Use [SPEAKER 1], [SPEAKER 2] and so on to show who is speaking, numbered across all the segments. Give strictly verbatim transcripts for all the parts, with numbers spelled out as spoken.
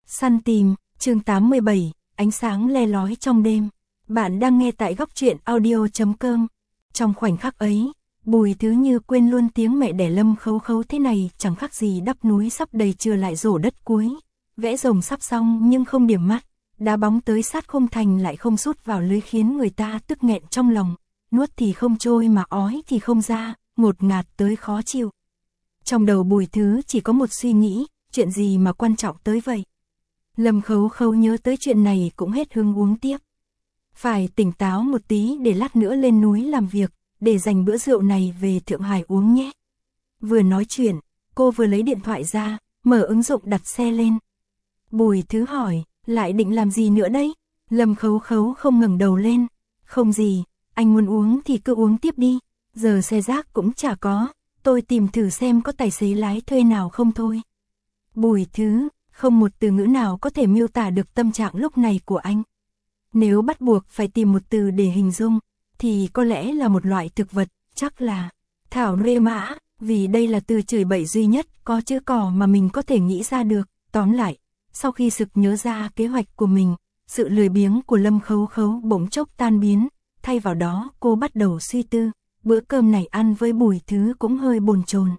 [SPEAKER 1] Săn tìm, chương tám mươi bảy, ánh sáng le lói trong đêm. Bạn đang nghe tại góc truyện audio chấm com. Trong khoảnh khắc ấy, Bùi Thứ Như quên luôn tiếng mẹ đẻ Lâm Khấu Khấu thế này chẳng khác gì đắp núi sắp đầy chưa lại rổ đất cuối. Vẽ rồng sắp xong nhưng không điểm mắt, đá bóng tới sát không thành lại không sút vào lưới khiến người ta tức nghẹn trong lòng, nuốt thì không trôi mà ói thì không ra, ngột ngạt tới khó chịu. Trong đầu Bùi Thứ chỉ có một suy nghĩ, chuyện gì mà quan trọng tới vậy? Lâm Khấu Khấu nhớ tới chuyện này cũng hết hứng uống tiếp. Phải tỉnh táo một tí để lát nữa lên núi làm việc, để dành bữa rượu này về Thượng Hải uống nhé. Vừa nói chuyện, cô vừa lấy điện thoại ra, mở ứng dụng đặt xe lên. Bùi Thứ hỏi, lại định làm gì nữa đấy? Lâm Khấu Khấu không ngẩng đầu lên. Không gì, anh muốn uống thì cứ uống tiếp đi, giờ xe rác cũng chả có, tôi tìm thử xem có tài xế lái thuê nào không thôi. Bùi Thứ, không một từ ngữ nào có thể miêu tả được tâm trạng lúc này của anh. Nếu bắt buộc phải tìm một từ để hình dung, thì có lẽ là một loại thực vật, chắc là thảo rê mã, vì đây là từ chửi bậy duy nhất có chữ cỏ mà mình có thể nghĩ ra được. Tóm lại, sau khi sực nhớ ra kế hoạch của mình, sự lười biếng của Lâm Khấu Khấu bỗng chốc tan biến, thay vào đó cô bắt đầu suy tư, bữa cơm này ăn với Bùi Thứ cũng hơi bồn chồn.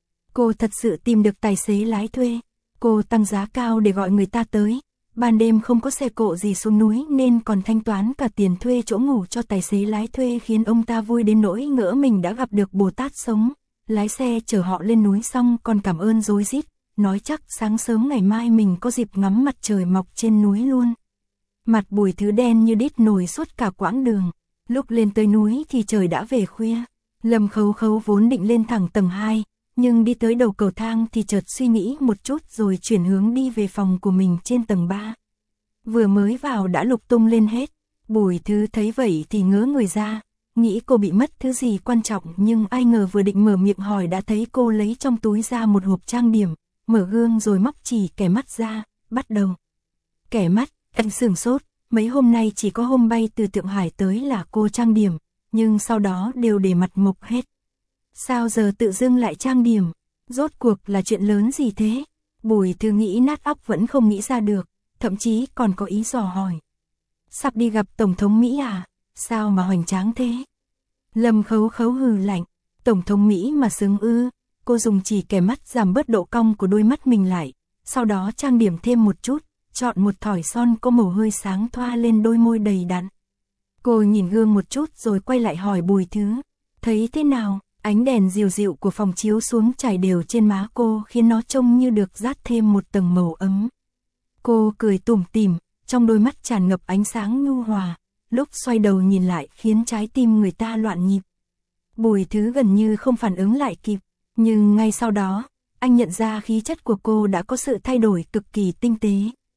[SPEAKER 1] Cô thật sự tìm được tài xế lái thuê, cô tăng giá cao để gọi người ta tới, ban đêm không có xe cộ gì xuống núi nên còn thanh toán cả tiền thuê chỗ ngủ cho tài xế lái thuê, khiến ông ta vui đến nỗi ngỡ mình đã gặp được Bồ Tát sống. Lái xe chở họ lên núi xong còn cảm ơn rối rít, nói chắc sáng sớm ngày mai mình có dịp ngắm mặt trời mọc trên núi luôn. Mặt Bùi Thứ đen như đít nổi suốt cả quãng đường, lúc lên tới núi thì trời đã về khuya. Lâm Khấu Khấu vốn định lên thẳng tầng hai, nhưng đi tới đầu cầu thang thì chợt suy nghĩ một chút rồi chuyển hướng đi về phòng của mình trên tầng ba. Vừa mới vào đã lục tung lên hết, Bùi Thứ thấy vậy thì ngớ người ra, nghĩ cô bị mất thứ gì quan trọng, nhưng ai ngờ vừa định mở miệng hỏi đã thấy cô lấy trong túi ra một hộp trang điểm, mở gương rồi móc chỉ kẻ mắt ra, bắt đầu. Kẻ mắt, anh sửng sốt, mấy hôm nay chỉ có hôm bay từ Thượng Hải tới là cô trang điểm, nhưng sau đó đều để mặt mộc hết. Sao giờ tự dưng lại trang điểm? Rốt cuộc là chuyện lớn gì thế? Bùi Thứ nghĩ nát óc vẫn không nghĩ ra được, thậm chí còn có ý dò hỏi. Sắp đi gặp Tổng thống Mỹ à? Sao mà hoành tráng thế? Lâm Khấu Khấu hừ lạnh, Tổng thống Mỹ mà sướng ư? Cô dùng chỉ kẻ mắt giảm bớt độ cong của đôi mắt mình lại, sau đó trang điểm thêm một chút, chọn một thỏi son có màu hơi sáng thoa lên đôi môi đầy đặn. Cô nhìn gương một chút rồi quay lại hỏi Bùi Thứ, thấy thế nào? Ánh đèn dịu dịu của phòng chiếu xuống trải đều trên má cô khiến nó trông như được dát thêm một tầng màu ấm. Cô cười tủm tỉm, trong đôi mắt tràn ngập ánh sáng nhu hòa, lúc xoay đầu nhìn lại khiến trái tim người ta loạn nhịp. Bùi Thứ gần như không phản ứng lại kịp, nhưng ngay sau đó, anh nhận ra khí chất của cô đã có sự thay đổi cực kỳ tinh tế.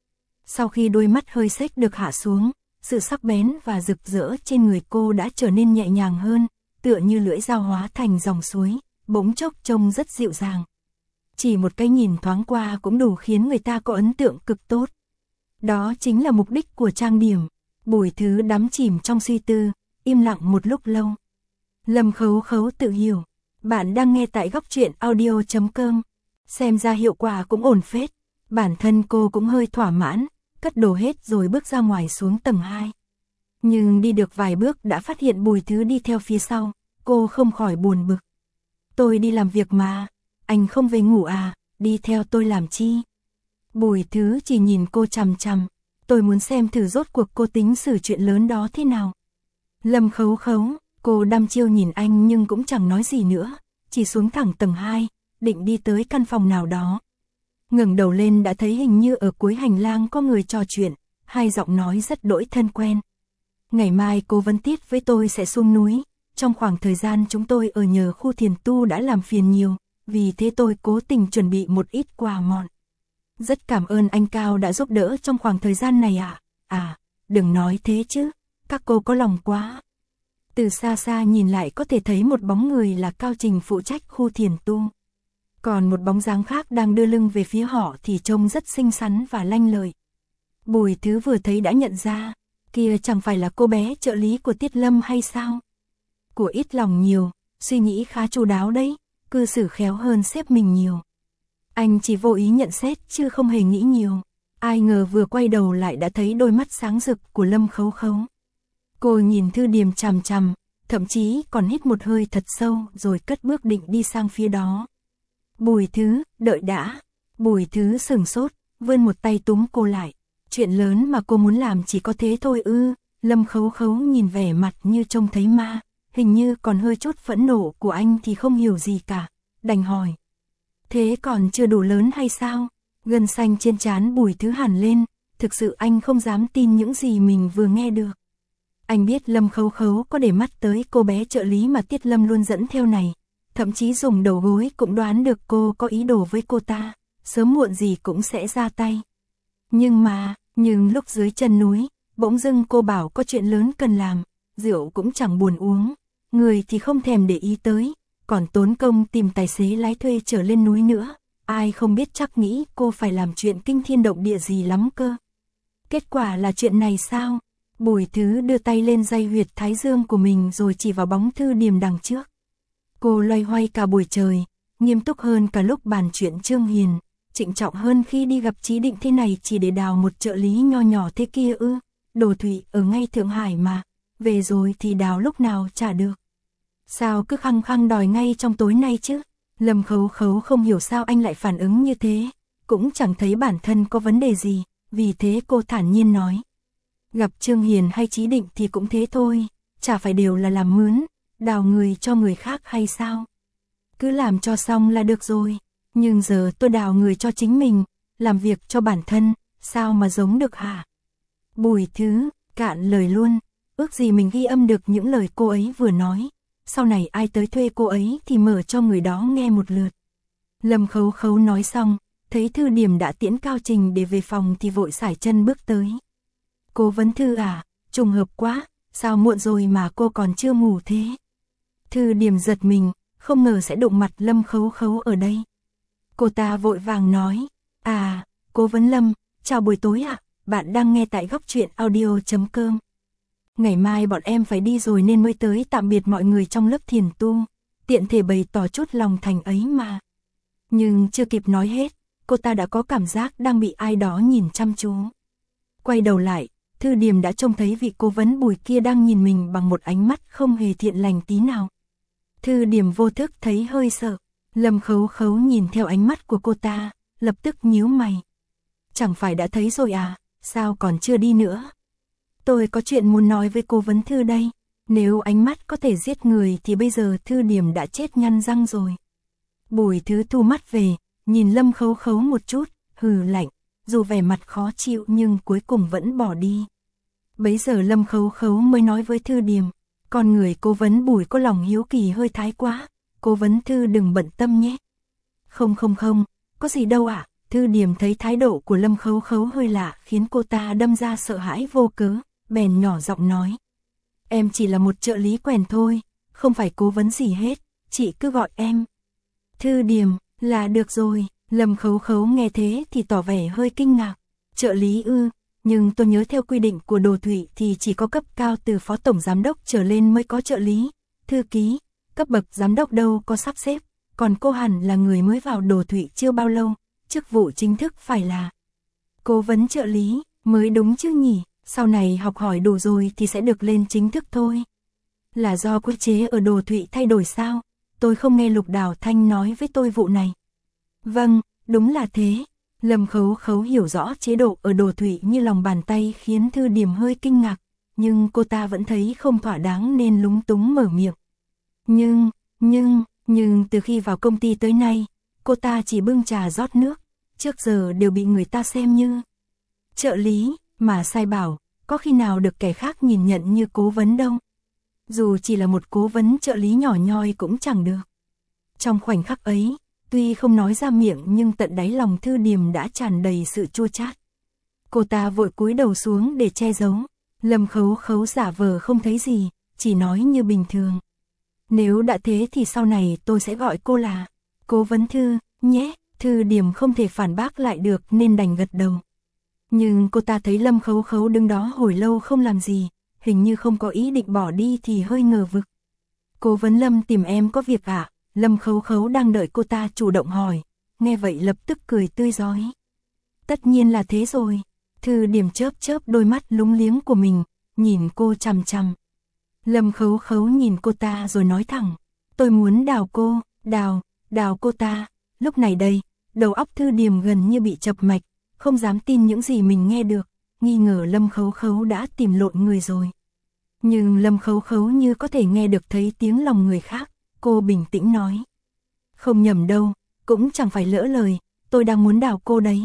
[SPEAKER 1] Sau khi đôi mắt hơi xếch được hạ xuống, sự sắc bén và rực rỡ trên người cô đã trở nên nhẹ nhàng hơn, tựa như lưỡi dao hóa thành dòng suối, bỗng chốc trông rất dịu dàng. Chỉ một cái nhìn thoáng qua cũng đủ khiến người ta có ấn tượng cực tốt. Đó chính là mục đích của trang điểm. Bùi Thứ đắm chìm trong suy tư, im lặng một lúc lâu. Lâm Khấu Khấu tự hiểu, bạn đang nghe tại góc truyện audio chấm com. Xem ra hiệu quả cũng ổn phết. Bản thân cô cũng hơi thỏa mãn, cất đồ hết rồi bước ra ngoài xuống tầng hai. Nhưng đi được vài bước đã phát hiện Bùi Thứ đi theo phía sau, cô không khỏi buồn bực. Tôi đi làm việc mà, anh không về ngủ à, đi theo tôi làm chi? Bùi Thứ chỉ nhìn cô chằm chằm, tôi muốn xem thử rốt cuộc cô tính xử chuyện lớn đó thế nào. Lâm Khấu Khấu, cô đăm chiêu nhìn anh nhưng cũng chẳng nói gì nữa, chỉ xuống thẳng tầng hai, định đi tới căn phòng nào đó. Ngẩng đầu lên đã thấy hình như ở cuối hành lang có người trò chuyện, hai giọng nói rất đỗi thân quen. Ngày mai cô Vân Tiết với tôi sẽ xuống núi, trong khoảng thời gian chúng tôi ở nhờ khu thiền tu đã làm phiền nhiều, vì thế tôi cố tình chuẩn bị một ít quà mọn. Rất cảm ơn anh Cao đã giúp đỡ trong khoảng thời gian này ạ. À, à, đừng nói thế chứ, các cô có lòng quá. Từ xa xa nhìn lại có thể thấy một bóng người là Cao Trình phụ trách khu thiền tu. Còn một bóng dáng khác đang đưa lưng về phía họ thì trông rất xinh xắn và lanh lợi. Bùi Thứ vừa thấy đã nhận ra, kia chẳng phải là cô bé trợ lý của Tiết Lâm hay sao? Của ít lòng nhiều, suy nghĩ khá chu đáo đấy, cư xử khéo hơn sếp mình nhiều. Anh chỉ vô ý nhận xét chứ không hề nghĩ nhiều. ai ngờ vừa quay đầu lại đã thấy đôi mắt sáng rực của Lâm Khấu Khấu. Cô nhìn Thư Điềm chằm chằm, thậm chí còn hít một hơi thật sâu rồi cất bước định đi sang phía đó. Bùi Thứ, đợi đã. Bùi Thứ sừng sốt, vươn một tay túm cô lại. Chuyện lớn mà cô muốn làm chỉ có thế thôi ư? Lâm Khấu Khấu nhìn vẻ mặt như trông thấy ma, hình như còn hơi chút phẫn nộ của anh thì không hiểu gì cả, đành hỏi. Thế còn chưa đủ lớn hay sao? Gân xanh trên trán Bùi Thứ hẳn lên, thực sự anh không dám tin những gì mình vừa nghe được. Anh biết Lâm Khấu Khấu có để mắt tới cô bé trợ lý mà Tiết Lâm luôn dẫn theo này, thậm chí dùng đầu gối cũng đoán được cô có ý đồ với cô ta, sớm muộn gì cũng sẽ ra tay. Nhưng mà, nhưng lúc dưới chân núi, bỗng dưng cô bảo có chuyện lớn cần làm, rượu cũng chẳng buồn uống, người thì không thèm để ý tới, còn tốn công tìm tài xế lái thuê trở lên núi nữa, ai không biết chắc nghĩ cô phải làm chuyện kinh thiên động địa gì lắm cơ. Kết quả là chuyện này sao? Bùi Thứ đưa tay lên day huyệt thái dương của mình rồi chỉ vào bóng Thư Điềm đằng trước. Cô loay hoay cả buổi trời, nghiêm túc hơn cả lúc bàn chuyện Trương Hiền, trịnh trọng hơn khi đi gặp Chí Định thế này chỉ để đào một trợ lý nho nhỏ thế kia ư? Đồ Thụy ở ngay Thượng Hải mà, về rồi thì đào lúc nào trả được. Sao cứ khăng khăng đòi ngay trong tối nay chứ? Lâm Khấu Khấu không hiểu sao anh lại phản ứng như thế, cũng chẳng thấy bản thân có vấn đề gì, vì thế cô thản nhiên nói. Gặp Trương Hiền hay Chí Định thì cũng thế thôi, chả phải đều là làm mướn, đào người cho người khác hay sao? Cứ làm cho xong là được rồi, nhưng giờ tôi đào người cho chính mình, làm việc cho bản thân, sao mà giống được hả? Bùi Thứ, cạn lời luôn, ước gì mình ghi âm được những lời cô ấy vừa nói, sau này ai tới thuê cô ấy thì mở cho người đó nghe một lượt. Lâm Khấu Khấu nói xong, thấy Thư Điềm đã tiễn Cao Trình để về phòng thì vội sải chân bước tới. Cô Vấn Thư à, trùng hợp quá, sao muộn rồi mà cô còn chưa ngủ thế? Thư Điềm giật mình, không ngờ sẽ đụng mặt Lâm Khấu Khấu ở đây. Cô ta vội vàng nói, à, cô Vấn Lâm, chào buổi tối ạ, à? Bạn đang nghe tại góc truyện audio chấm com. Ngày mai bọn em phải đi rồi nên mới tới tạm biệt mọi người trong lớp thiền tu, tiện thể bày tỏ chút lòng thành ấy mà. Nhưng chưa kịp nói hết, cô ta đã có cảm giác đang bị ai đó nhìn chăm chú. Quay đầu lại, Thư Điềm đã trông thấy vị cố vấn Bùi kia đang nhìn mình bằng một ánh mắt không hề thiện lành tí nào. Thư Điềm vô thức thấy hơi sợ, Lâm Khấu Khấu nhìn theo ánh mắt của cô ta, lập tức nhíu mày. Chẳng phải đã thấy rồi à, sao còn chưa đi nữa? Tôi có chuyện muốn nói với cô Vấn Thư đây, nếu ánh mắt có thể giết người thì bây giờ Thư Điềm đã chết nhăn răng rồi. Bùi Thứ thu mắt về, nhìn Lâm Khấu Khấu một chút, hừ lạnh, dù vẻ mặt khó chịu nhưng cuối cùng vẫn bỏ đi. Bấy giờ Lâm Khấu Khấu mới nói với Thư Điềm, con người cô Vấn Bùi có lòng hiếu kỳ hơi thái quá, cô Vấn Thư đừng bận tâm nhé. Không không không, có gì đâu ạ. À? Thư Điềm thấy thái độ của Lâm Khấu Khấu hơi lạ khiến cô ta đâm ra sợ hãi vô cớ, bèn nhỏ giọng nói. Em chỉ là một trợ lý quèn thôi, không phải cố vấn gì hết, chị cứ gọi em. Thư Điềm, là được rồi. Lâm Khấu Khấu nghe thế thì tỏ vẻ hơi kinh ngạc. Trợ lý ư, nhưng tôi nhớ theo quy định của Đồ Thụy thì chỉ có cấp cao từ phó tổng giám đốc trở lên mới có trợ lý, thư ký, cấp bậc giám đốc đâu có sắp xếp, còn cô hẳn là người mới vào Đồ Thụy chưa bao lâu, chức vụ chính thức phải là cố vấn trợ lý, mới đúng chứ nhỉ, sau này học hỏi đủ rồi thì sẽ được lên chính thức thôi. Là do quy chế ở Đồ Thụy thay đổi sao? Tôi không nghe Lục Đào Thanh nói với tôi vụ này. Vâng, đúng là thế. Lâm Khấu Khấu hiểu rõ chế độ ở Đồ Thụy như lòng bàn tay khiến Thư Điềm hơi kinh ngạc, nhưng cô ta vẫn thấy không thỏa đáng nên lúng túng mở miệng. Nhưng, nhưng, nhưng từ khi vào công ty tới nay, cô ta chỉ bưng trà rót nước, trước giờ đều bị người ta xem như trợ lý, mà sai bảo, có khi nào được kẻ khác nhìn nhận như cố vấn đâu. Dù chỉ là một cố vấn trợ lý nhỏ nhoi cũng chẳng được. Trong khoảnh khắc ấy, tuy không nói ra miệng nhưng tận đáy lòng Thư Điềm đã tràn đầy sự chua chát. Cô ta vội cúi đầu xuống để che giấu. Lâm Khấu Khấu giả vờ không thấy gì, chỉ nói như bình thường. Nếu đã thế thì sau này tôi sẽ gọi cô là cố vấn Thư, nhé. Thư Điềm không thể phản bác lại được nên đành gật đầu. Nhưng cô ta thấy Lâm Khấu Khấu đứng đó hồi lâu không làm gì, hình như không có ý định bỏ đi thì hơi ngờ vực. Cố vấn Lâm tìm em có việc ạ? À? Lâm Khấu Khấu đang đợi cô ta chủ động hỏi, nghe vậy lập tức cười tươi rói. Tất nhiên là thế rồi. Thư Điềm chớp chớp đôi mắt lúng liếng của mình, nhìn cô chằm chằm. Lâm Khấu Khấu nhìn cô ta rồi nói thẳng, tôi muốn đào cô, đào, đào cô ta. Lúc này đây, đầu óc Thư Điềm gần như bị chập mạch, không dám tin những gì mình nghe được, nghi ngờ Lâm Khấu Khấu đã tìm lộn người rồi. Nhưng Lâm Khấu Khấu như có thể nghe được thấy tiếng lòng người khác, cô bình tĩnh nói. Không nhầm đâu, cũng chẳng phải lỡ lời, tôi đang muốn đào cô đấy.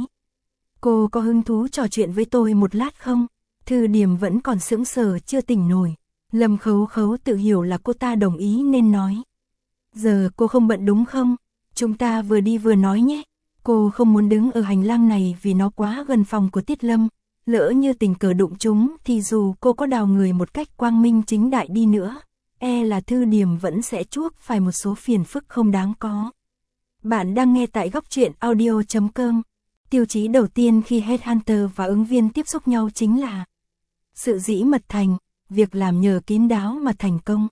[SPEAKER 1] Cô có hứng thú trò chuyện với tôi một lát không? Thư Điềm vẫn còn sững sờ chưa tỉnh nổi. Lâm Khấu Khấu tự hiểu là cô ta đồng ý nên nói. Giờ cô không bận đúng không? Chúng ta vừa đi vừa nói nhé. Cô không muốn đứng ở hành lang này vì nó quá gần phòng của Tiết Lâm. Lỡ như tình cờ đụng chúng thì dù cô có đào người một cách quang minh chính đại đi nữa, e là Thư Điềm vẫn sẽ chuốc phải một số phiền phức không đáng có. Bạn đang nghe tại góc truyện audio chấm com. Tiêu chí đầu tiên khi headhunter và ứng viên tiếp xúc nhau chính là sự dĩ mật thành, việc làm nhờ kín đáo mà thành công.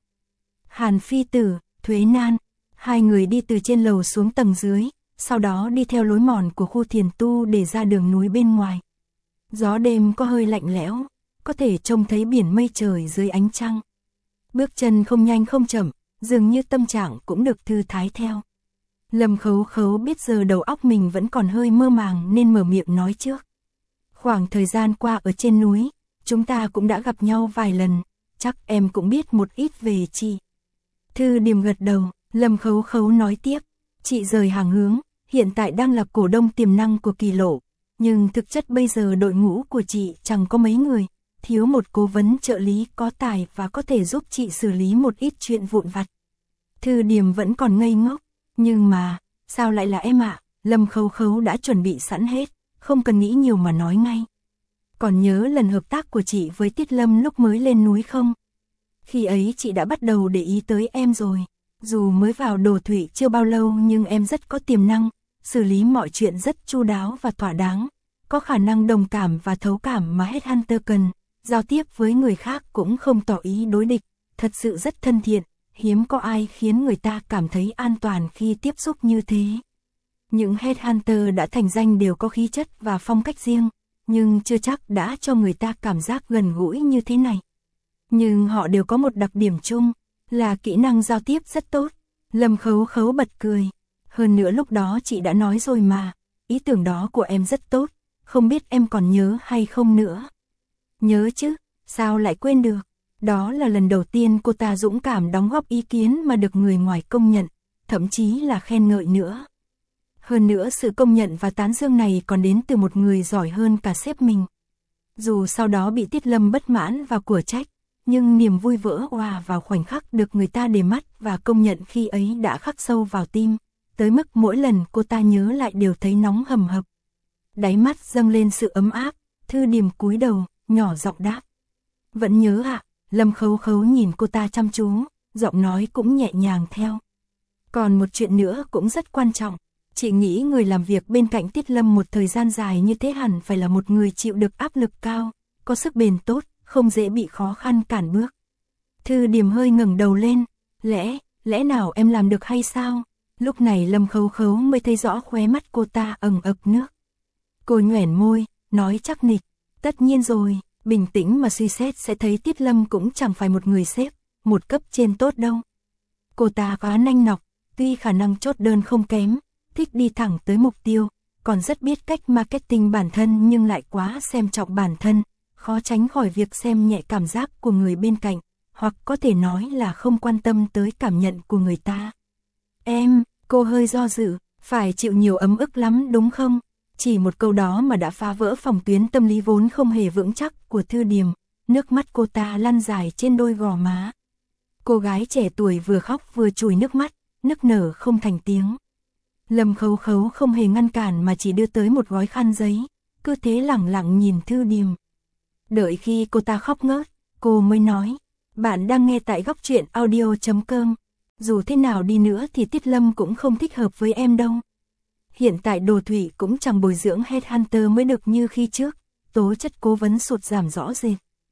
[SPEAKER 1] Hàn Phi Tử, Thuế Nan, hai người đi từ trên lầu xuống tầng dưới, sau đó đi theo lối mòn của khu thiền tu để ra đường núi bên ngoài. Gió đêm có hơi lạnh lẽo, có thể trông thấy biển mây trời dưới ánh trăng. Bước chân không nhanh không chậm, dường như tâm trạng cũng được thư thái theo. Lâm Khấu Khấu biết giờ đầu óc mình vẫn còn hơi mơ màng nên mở miệng nói trước. Khoảng thời gian qua ở trên núi, chúng ta cũng đã gặp nhau vài lần, chắc em cũng biết một ít về chị. Thư Điềm gật đầu, Lâm Khấu Khấu nói tiếp, chị rời hàng hướng, hiện tại đang là cổ đông tiềm năng của Kỳ Lộ, nhưng thực chất bây giờ đội ngũ của chị chẳng có mấy người, thiếu một cố vấn trợ lý có tài và có thể giúp chị xử lý một ít chuyện vụn vặt. Thư Điềm vẫn còn ngây ngốc, nhưng mà, sao lại là em ạ? Lâm Khấu Khấu đã chuẩn bị sẵn hết, không cần nghĩ nhiều mà nói ngay. Còn nhớ lần hợp tác của chị với Tiết Lâm lúc mới lên núi không? Khi ấy chị đã bắt đầu để ý tới em rồi. Dù mới vào Đồ Thủy chưa bao lâu nhưng em rất có tiềm năng, xử lý mọi chuyện rất chu đáo và thỏa đáng, có khả năng đồng cảm và thấu cảm mà headhunter cần, giao tiếp với người khác cũng không tỏ ý đối địch, thật sự rất thân thiện, hiếm có ai khiến người ta cảm thấy an toàn khi tiếp xúc như thế. Những headhunter đã thành danh đều có khí chất và phong cách riêng, nhưng chưa chắc đã cho người ta cảm giác gần gũi như thế này. Nhưng họ đều có một đặc điểm chung, là kỹ năng giao tiếp rất tốt. Lâm Khấu Khấu bật cười. Hơn nữa lúc đó chị đã nói rồi mà, ý tưởng đó của em rất tốt, không biết em còn nhớ hay không nữa. Nhớ chứ, sao lại quên được. Đó là lần đầu tiên cô ta dũng cảm đóng góp ý kiến mà được người ngoài công nhận, thậm chí là khen ngợi nữa. Hơn nữa sự công nhận và tán dương này còn đến từ một người giỏi hơn cả sếp mình. Dù sau đó bị Tiết Lâm bất mãn và của trách, nhưng niềm vui vỡ òa vào khoảnh khắc được người ta để mắt và công nhận khi ấy đã khắc sâu vào tim, tới mức mỗi lần cô ta nhớ lại đều thấy nóng hầm hập. Đáy mắt dâng lên sự ấm áp, Thư Điềm cúi đầu, nhỏ giọng đáp. Vẫn nhớ ạ. Lâm Khấu Khấu nhìn cô ta chăm chú, giọng nói cũng nhẹ nhàng theo. Còn một chuyện nữa cũng rất quan trọng, chị nghĩ người làm việc bên cạnh Tiết Lâm một thời gian dài như thế hẳn phải là một người chịu được áp lực cao, có sức bền tốt, không dễ bị khó khăn cản bước. Thư Điềm hơi ngẩng đầu lên, lẽ, lẽ nào em làm được hay sao? Lúc này Lâm Khấu Khấu mới thấy rõ khóe mắt cô ta ẩn ực nước. Cô nhoẻn môi, nói chắc nịch, tất nhiên rồi. Bình tĩnh mà suy xét sẽ thấy Tiết Lâm cũng chẳng phải một người sếp, một cấp trên tốt đâu. Cô ta quá nanh nọc, tuy khả năng chốt đơn không kém, thích đi thẳng tới mục tiêu, còn rất biết cách marketing bản thân nhưng lại quá xem trọng bản thân, khó tránh khỏi việc xem nhẹ cảm giác của người bên cạnh, hoặc có thể nói là không quan tâm tới cảm nhận của người ta. Em, cô hơi do dự, phải chịu nhiều ấm ức lắm đúng không? Chỉ một câu đó mà đã phá vỡ phòng tuyến tâm lý vốn không hề vững chắc của Thư Điềm, nước mắt cô ta lăn dài trên đôi gò má. Cô gái trẻ tuổi vừa khóc vừa chùi nước mắt, nức nở không thành tiếng. Lâm Khấu Khấu không hề ngăn cản mà chỉ đưa tới một gói khăn giấy, cứ thế lẳng lặng nhìn Thư Điềm. Đợi khi cô ta khóc ngớt, cô mới nói, bạn đang nghe tại góc truyện audio chấm com. Dù thế nào đi nữa thì Tiết Lâm cũng không thích hợp với em đâu. Hiện tại Đồ Thủy cũng chẳng bồi dưỡng headhunter mới được như khi trước, tố chất cố vấn sụt giảm rõ rệt.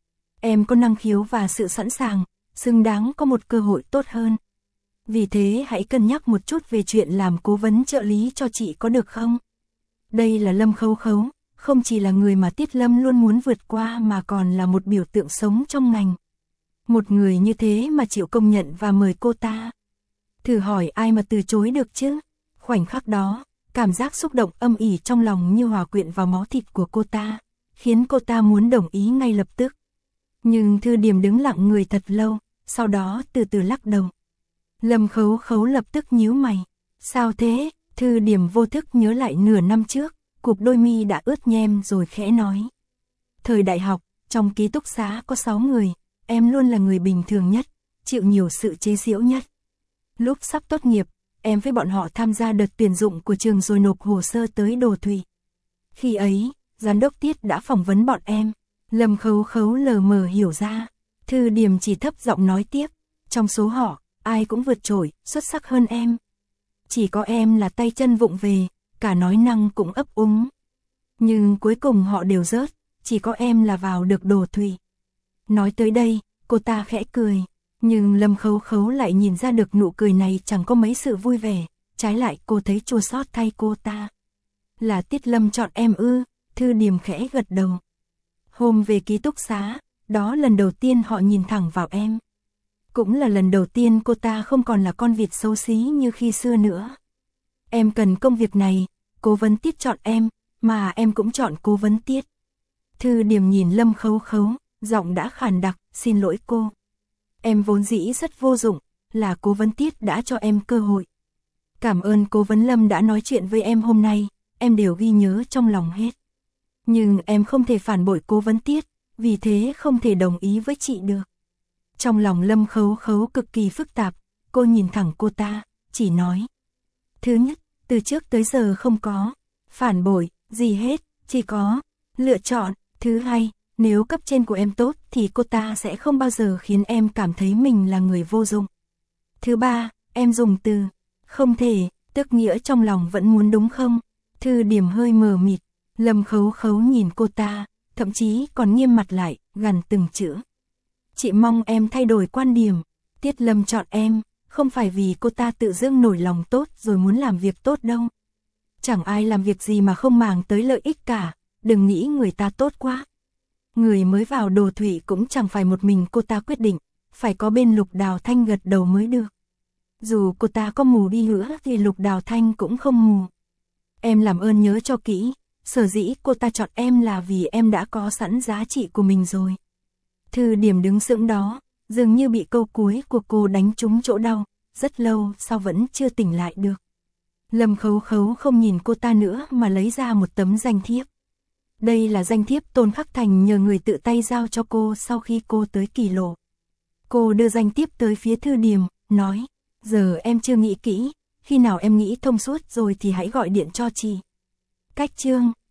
[SPEAKER 1] Em có năng khiếu và sự sẵn sàng, xứng đáng có một cơ hội tốt hơn. Vì thế hãy cân nhắc một chút về chuyện làm cố vấn trợ lý cho chị có được không? Đây là Lâm Khấu Khấu, không chỉ là người mà Tiết Lâm luôn muốn vượt qua mà còn là một biểu tượng sống trong ngành. Một người như thế mà chịu công nhận và mời cô ta. Thử hỏi ai mà từ chối được chứ? Khoảnh khắc đó, cảm giác xúc động âm ỉ trong lòng như hòa quyện vào máu thịt của cô ta, khiến cô ta muốn đồng ý ngay lập tức. Nhưng Thư Điềm đứng lặng người thật lâu, sau đó từ từ lắc đầu. Lâm Khấu Khấu lập tức nhíu mày. Sao thế? Thư Điềm vô thức nhớ lại nửa năm trước, cụp đôi mi đã ướt nhem rồi khẽ nói. Thời đại học, trong ký túc xá có sáu người, em luôn là người bình thường nhất, chịu nhiều sự chế giễu nhất. Lúc sắp tốt nghiệp, em với bọn họ tham gia đợt tuyển dụng của trường rồi nộp hồ sơ tới Đồ Thủy. Khi ấy, giám đốc Tiết đã phỏng vấn bọn em. Lâm Khấu Khấu lờ mờ hiểu ra. Thư Điềm chỉ thấp giọng nói tiếp. Trong số họ, ai cũng vượt trội, xuất sắc hơn em. Chỉ có em là tay chân vụng về, cả nói năng cũng ấp úng. Nhưng cuối cùng họ đều rớt, chỉ có em là vào được Đồ Thủy. Nói tới đây, cô ta khẽ cười. Nhưng Lâm Khấu Khấu lại nhìn ra được nụ cười này chẳng có mấy sự vui vẻ. Trái lại cô thấy chua xót thay cô ta. Là Tiết Lâm chọn em ư? Thư Điềm khẽ gật đầu. Hôm về ký túc xá, đó lần đầu tiên họ nhìn thẳng vào em. Cũng là lần đầu tiên cô ta không còn là con vịt xấu xí như khi xưa nữa. Em cần công việc này, cố vấn Tiết chọn em, mà em cũng chọn cố vấn Tiết. Thư Điềm nhìn Lâm Khấu Khấu, giọng đã khàn đặc, xin lỗi cô. Em vốn dĩ rất vô dụng, là cố vấn Tiết đã cho em cơ hội. Cảm ơn cố vấn Lâm đã nói chuyện với em hôm nay, em đều ghi nhớ trong lòng hết. Nhưng em không thể phản bội cố vấn Tiết, vì thế không thể đồng ý với chị được. Trong lòng Lâm Khấu Khấu cực kỳ phức tạp, cô nhìn thẳng cô ta, chỉ nói. Thứ nhất, từ trước tới giờ không có phản bội gì hết, chỉ có lựa chọn. Thứ hai, nếu cấp trên của em tốt thì cô ta sẽ không bao giờ khiến em cảm thấy mình là người vô dụng. Thứ ba, em dùng từ không thể, tức nghĩa trong lòng vẫn muốn đúng không? Thư Điềm hơi mờ mịt. Lâm Khấu Khấu nhìn cô ta, thậm chí còn nghiêm mặt lại, gằn từng chữ. Chị mong em thay đổi quan điểm. Tiết Lâm chọn em, không phải vì cô ta tự dưng nổi lòng tốt rồi muốn làm việc tốt đâu. Chẳng ai làm việc gì mà không màng tới lợi ích cả, đừng nghĩ người ta tốt quá. Người mới vào Đồ Thủy cũng chẳng phải một mình cô ta quyết định, phải có bên Lục Đào Thanh gật đầu mới được. Dù cô ta có mù đi nữa thì Lục Đào Thanh cũng không mù. Em làm ơn nhớ cho kỹ, sở dĩ cô ta chọn em là vì em đã có sẵn giá trị của mình rồi. Thư Điềm đứng sững đó, dường như bị câu cuối của cô đánh trúng chỗ đau, rất lâu sau vẫn chưa tỉnh lại được. Lâm Khấu Khấu không nhìn cô ta nữa mà lấy ra một tấm danh thiếp. Đây là danh thiếp Tôn Khắc Thành nhờ người tự tay giao cho cô sau khi cô tới Kỳ Lộ. Cô đưa danh thiếp tới phía Thư Điềm, nói, giờ em chưa nghĩ kỹ, khi nào em nghĩ thông suốt rồi thì hãy gọi điện cho chị. Cách chương